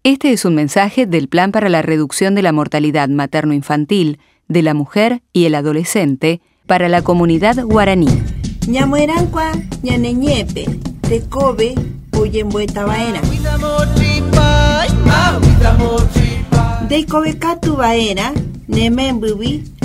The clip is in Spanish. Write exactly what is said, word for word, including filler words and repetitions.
Este es un mensaje del Plan para la Reducción de la Mortalidad Materno-Infantil de la Mujer y el Adolescente para la comunidad guaraní. Ñamuerankua ñaneñepe, tecobe, oyembuetabaera. Deikobe katu baera, nemembubi,